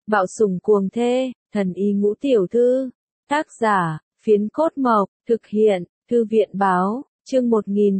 Bạo sủng cuồng thê, thần y ngũ tiểu thư. Tác giả, Phiến Cốt Mộc, thực hiện, Thư viện báo, chương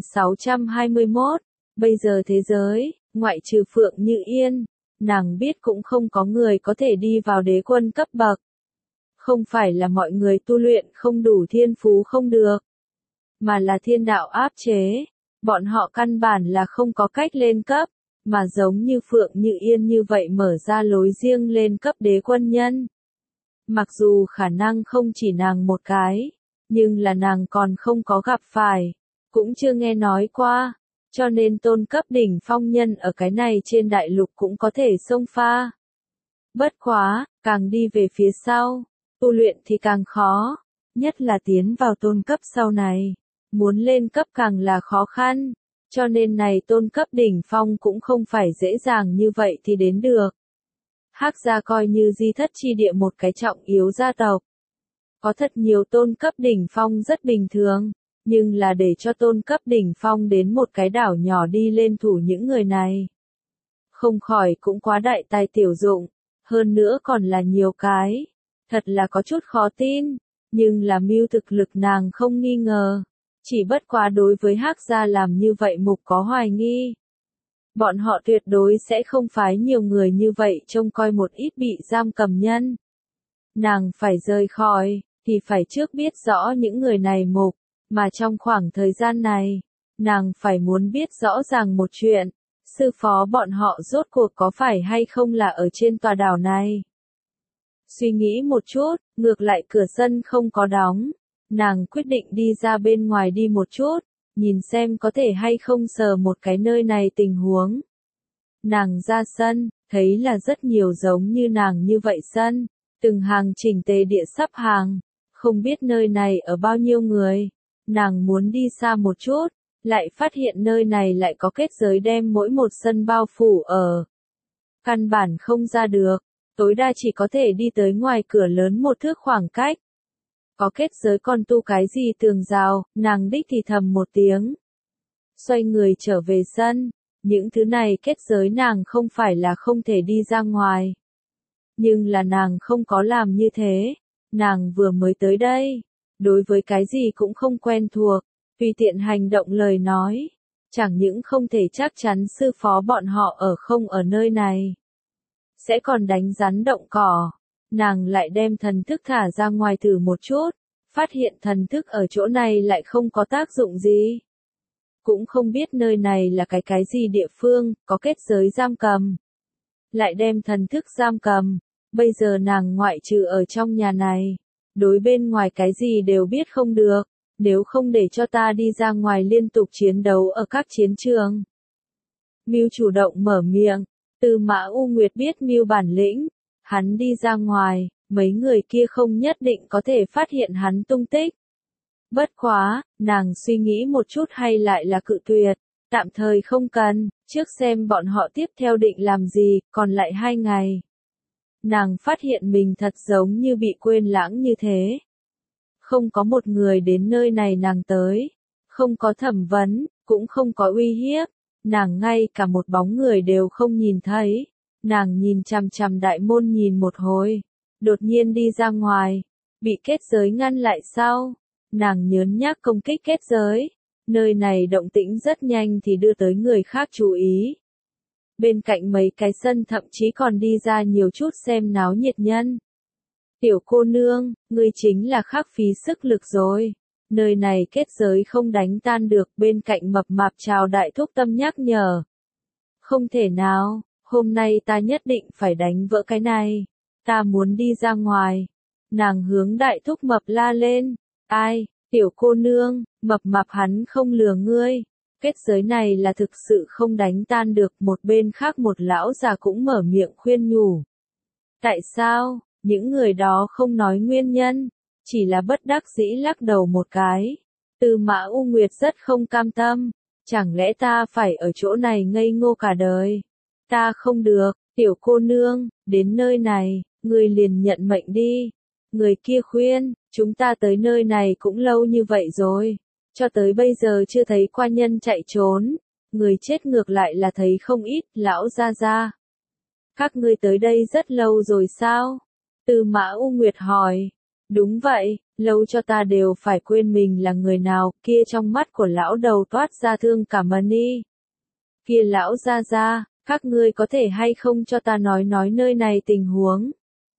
1621. Bây giờ thế giới, ngoại trừ Phượng Như Yên, nàng biết cũng không có người có thể đi vào đế quân cấp bậc. Không phải là mọi người tu luyện không đủ thiên phú không được, mà là thiên đạo áp chế. Bọn họ căn bản là không có cách lên cấp, mà giống như Phượng Như Yên như vậy mở ra lối riêng lên cấp đế quân nhân. Mặc dù khả năng không chỉ nàng một cái, nhưng là nàng còn không có gặp phải, cũng chưa nghe nói qua, cho nên tôn cấp đỉnh phong nhân ở cái này trên đại lục cũng có thể xông pha. Bất quá, càng đi về phía sau, tu luyện thì càng khó, nhất là tiến vào tôn cấp sau này, muốn lên cấp càng là khó khăn, cho nên này tôn cấp đỉnh phong cũng không phải dễ dàng như vậy thì đến được. Hắc gia coi như di thất chi địa một cái trọng yếu gia tộc. Có thật nhiều tôn cấp đỉnh phong rất bình thường, nhưng là để cho tôn cấp đỉnh phong đến một cái đảo nhỏ đi lên thủ những người này. Không khỏi cũng quá đại tài tiểu dụng, hơn nữa còn là nhiều cái. Thật là có chút khó tin, nhưng là mưu thực lực nàng không nghi ngờ. Chỉ bất quá đối với Hắc gia làm như vậy mục có hoài nghi. Bọn họ tuyệt đối sẽ không phái nhiều người như vậy trông coi một ít bị giam cầm nhân. Nàng phải rời khỏi, thì phải trước biết rõ những người này mục, mà trong khoảng thời gian này, nàng phải muốn biết rõ ràng một chuyện, sư phó bọn họ rốt cuộc có phải hay không là ở trên tòa đảo này. Suy nghĩ một chút, ngược lại cửa sân không có đóng, nàng quyết định đi ra bên ngoài đi một chút, nhìn xem có thể hay không sờ một cái nơi này tình huống. Nàng ra sân, thấy là rất nhiều giống như nàng như vậy sân, từng hàng chỉnh tề địa sắp hàng, không biết nơi này ở bao nhiêu người. Nàng muốn đi xa một chút, lại phát hiện nơi này lại có kết giới đem mỗi một sân bao phủ ở. Căn bản không ra được, tối đa chỉ có thể đi tới ngoài cửa lớn một thước khoảng cách. Có kết giới còn tu cái gì tường rào, nàng đích thì thầm một tiếng. Xoay người trở về sân, những thứ này kết giới nàng không phải là không thể đi ra ngoài. Nhưng là nàng không có làm như thế, nàng vừa mới tới đây, đối với cái gì cũng không quen thuộc, tùy tiện hành động lời nói. Chẳng những không thể chắc chắn sư phó bọn họ ở không ở nơi này, sẽ còn đánh rắn động cỏ. Nàng lại đem thần thức thả ra ngoài thử một chút, phát hiện thần thức ở chỗ này lại không có tác dụng gì. Cũng không biết nơi này là cái gì địa phương, có kết giới giam cầm. Lại đem thần thức giam cầm, bây giờ nàng ngoại trừ ở trong nhà này, đối bên ngoài cái gì đều biết không được, nếu không để cho ta đi ra ngoài liên tục chiến đấu ở các chiến trường. Mưu chủ động mở miệng, Tư Mã U Nguyệt biết Mưu bản lĩnh. Hắn đi ra ngoài, mấy người kia không nhất định có thể phát hiện hắn tung tích. Bất quá, nàng suy nghĩ một chút hay lại là cự tuyệt, tạm thời không cần, trước xem bọn họ tiếp theo định làm gì, còn lại 2 ngày. Nàng phát hiện mình thật giống như bị quên lãng như thế. Không có một người đến nơi này nàng tới, không có thẩm vấn, cũng không có uy hiếp, nàng ngay cả một bóng người đều không nhìn thấy. Nàng nhìn chằm chằm đại môn nhìn một hồi, đột nhiên đi ra ngoài, bị kết giới ngăn lại sau. Nàng nhớn nhác công kích kết giới, nơi này động tĩnh rất nhanh thì đưa tới người khác chú ý. Bên cạnh mấy cái sân thậm chí còn đi ra nhiều chút xem náo nhiệt nhân. Tiểu cô nương, ngươi chính là khắc phí sức lực rồi. Nơi này kết giới không đánh tan được, bên cạnh mập mạp chào đại thúc tâm nhắc nhở. Không thể nào. Hôm nay ta nhất định phải đánh vỡ cái này. Ta muốn đi ra ngoài. Nàng hướng đại thúc mập la lên. Ai, tiểu cô nương, mập mạp hắn không lừa ngươi. Kết giới này là thực sự không đánh tan được. Một bên khác một lão già cũng mở miệng khuyên nhủ. Tại sao, những người đó không nói nguyên nhân, chỉ là bất đắc dĩ lắc đầu một cái. Tư Mã U Nguyệt rất không cam tâm. Chẳng lẽ ta phải ở chỗ này ngây ngô cả đời? Ta không được, tiểu cô nương, đến nơi này, người liền nhận mệnh đi. Người kia khuyên, chúng ta tới nơi này cũng lâu như vậy rồi, cho tới bây giờ chưa thấy qua nhân chạy trốn, người chết ngược lại là thấy không ít, lão gia gia. Các ngươi tới đây rất lâu rồi sao? Tư Mã U Nguyệt hỏi. Đúng vậy, lâu cho ta đều phải quên mình là người nào, kia trong mắt của lão đầu toát ra thương cảm ý. Kia lão gia gia, các ngươi có thể hay không cho ta nói nơi này tình huống?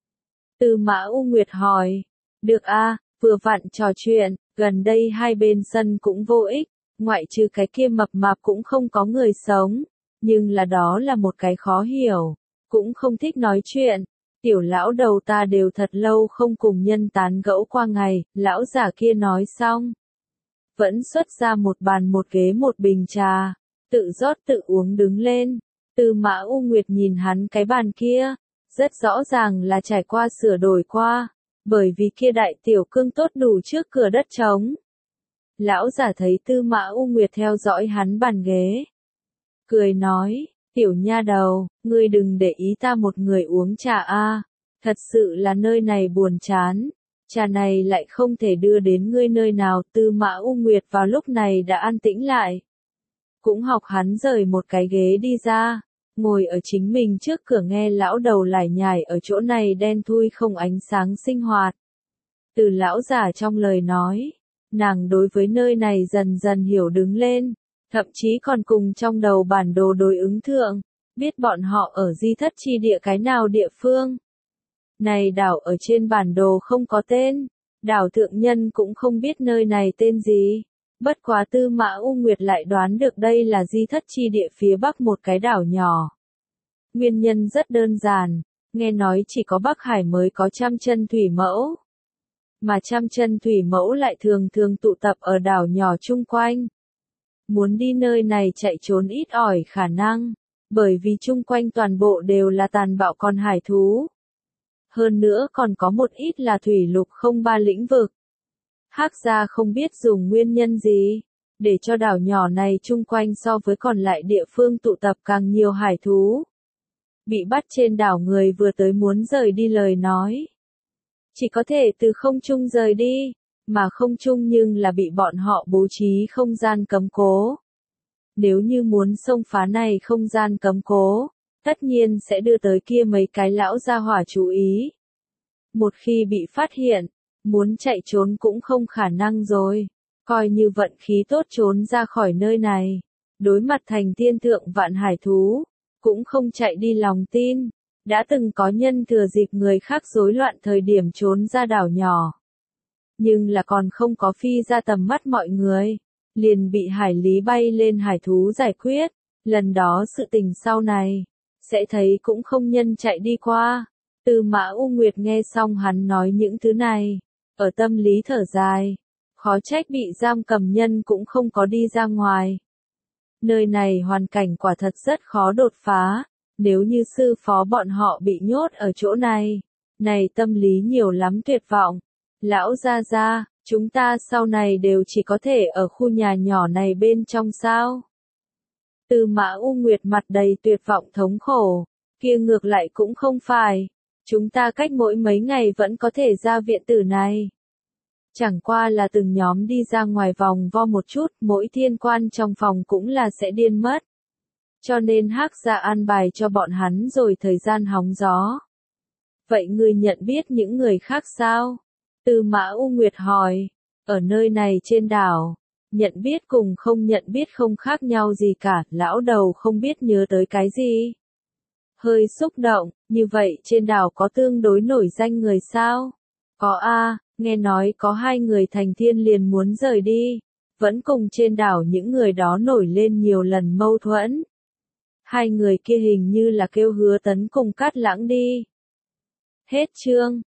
Tư Mã U Nguyệt hỏi. Được a, vừa vặn trò chuyện, gần đây hai bên sân cũng vô ích, ngoại trừ cái kia mập mạp cũng không có người sống, nhưng là đó là một cái khó hiểu, cũng không thích nói chuyện. Tiểu lão đầu ta đều thật lâu không cùng nhân tán gẫu qua ngày, lão giả kia nói xong. Vẫn xuất ra một bàn một ghế một bình trà, tự rót tự uống đứng lên. Tư Mã U Nguyệt nhìn hắn cái bàn kia, rất rõ ràng là trải qua sửa đổi qua, bởi vì kia đại tiểu cương tốt đủ trước cửa đất trống. Lão giả thấy Tư Mã U Nguyệt theo dõi hắn bàn ghế. Cười nói, tiểu nha đầu, ngươi đừng để ý ta một người uống trà a, thật sự là nơi này buồn chán, trà này lại không thể đưa đến ngươi nơi nào. Tư Mã U Nguyệt vào lúc này đã an tĩnh lại. Cũng học hắn rời một cái ghế đi ra, ngồi ở chính mình trước cửa nghe lão đầu lải nhải ở chỗ này đen thui không ánh sáng sinh hoạt. Từ lão giả trong lời nói, nàng đối với nơi này dần dần hiểu đứng lên, thậm chí còn cùng trong đầu bản đồ đối ứng thượng, biết bọn họ ở di thất chi địa cái nào địa phương. Này đảo ở trên bản đồ không có tên, đảo thượng nhân cũng không biết nơi này tên gì. Bất quá Tư Mã U Nguyệt lại đoán được đây là di thất chi địa phía bắc một cái đảo nhỏ. Nguyên nhân rất đơn giản, nghe nói chỉ có Bắc Hải mới có trăm chân thủy mẫu. Mà trăm chân thủy mẫu lại thường thường tụ tập ở đảo nhỏ chung quanh. Muốn đi nơi này chạy trốn ít ỏi khả năng, bởi vì chung quanh toàn bộ đều là tàn bạo con hải thú. Hơn nữa còn có một ít là thủy lục không ba lĩnh vực. Hắc gia không biết dùng nguyên nhân gì, để cho đảo nhỏ này chung quanh so với còn lại địa phương tụ tập càng nhiều hải thú. Bị bắt trên đảo người vừa tới muốn rời đi lời nói. Chỉ có thể từ không trung rời đi, mà không trung nhưng là bị bọn họ bố trí không gian cấm cố. Nếu như muốn xông phá này không gian cấm cố, tất nhiên sẽ đưa tới kia mấy cái lão gia hỏa chú ý. Một khi bị phát hiện, muốn chạy trốn cũng không khả năng rồi, coi như vận khí tốt trốn ra khỏi nơi này, đối mặt thành thiên thượng vạn hải thú, cũng không chạy đi lòng tin. Đã từng có nhân thừa dịp người khác rối loạn thời điểm trốn ra đảo nhỏ. Nhưng là còn không có phi ra tầm mắt mọi người, liền bị hải lý bay lên hải thú giải quyết. Lần đó sự tình sau này, sẽ thấy cũng không nhân chạy đi qua. Tư Mã U Nguyệt nghe xong hắn nói những thứ này, ở tâm lý thở dài, khó trách bị giam cầm nhân cũng không có đi ra ngoài. Nơi này hoàn cảnh quả thật rất khó đột phá, nếu như sư phó bọn họ bị nhốt ở chỗ này, này tâm lý nhiều lắm tuyệt vọng. Lão gia gia, chúng ta sau này đều chỉ có thể ở khu nhà nhỏ này bên trong sao? Tư Mã U Nguyệt mặt đầy tuyệt vọng thống khổ, kia ngược lại cũng không phải, chúng ta cách mỗi mấy ngày vẫn có thể ra viện tử này. Chẳng qua là từng nhóm đi ra ngoài vòng vo một chút, mỗi thiên quan trong phòng cũng là sẽ điên mất. Cho nên Hắc gia an bài cho bọn hắn rồi thời gian hóng gió. Vậy ngươi nhận biết những người khác sao? Tư Mã U Nguyệt hỏi, ở nơi này trên đảo, nhận biết cùng không nhận biết không khác nhau gì cả, lão đầu không biết nhớ tới cái gì. Hơi xúc động, như vậy trên đảo có tương đối nổi danh người sao? Có a, nghe nói có hai người thành thiên liền muốn rời đi, vẫn cùng trên đảo những người đó nổi lên nhiều lần mâu thuẫn. Hai người kia hình như là kêu Hứa Tấn cùng Cát Lãng đi. Hết chương.